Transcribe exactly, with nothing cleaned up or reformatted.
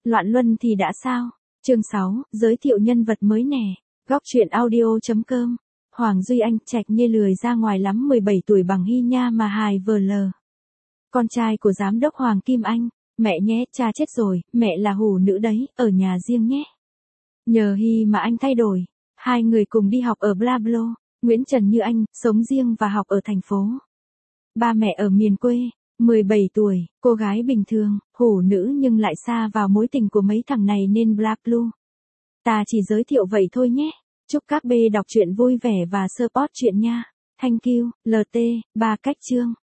Loạn luân thì đã sao? Chương sáu, giới thiệu nhân vật mới nè. Góc truyện audio.com. Hoàng Duy Anh, Trạch Như lười ra ngoài lắm, mười bảy tuổi bằng Hy Nha mà hài vờ lờ. Con trai của giám đốc Hoàng Kim Anh. Mẹ nhé, cha chết rồi, mẹ là hủ nữ đấy, ở nhà riêng nhé. Nhờ Hy mà anh thay đổi. Hai người cùng đi học ở Blablo. Nguyễn Trần Như Anh, sống riêng và học ở thành phố. Ba mẹ ở miền quê. mười bảy tuổi, cô gái bình thường, hủ nữ nhưng lại xa vào mối tình của mấy thằng này nên Blablo. Ta chỉ giới thiệu vậy thôi nhé. Chúc các bê đọc truyện vui vẻ và support chuyện nha. Thank you, lờ tê, ba cách chương.